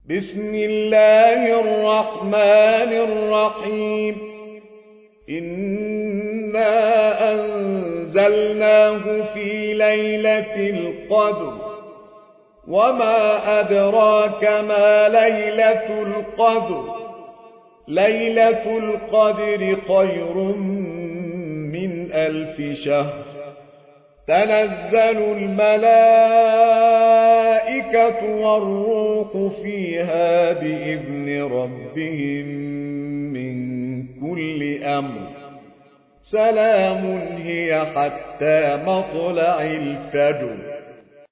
بسم الله الرحمن الرحيم. إنا أنزلناه في ليلة القدر، وما أدراك ما ليلة القدر. ليلة القدر خير من 1000 شهر. تنزل الملائكة والروح فيها بإذن ربهم من كل أمر. سلام هي حتى مطلع الفجر.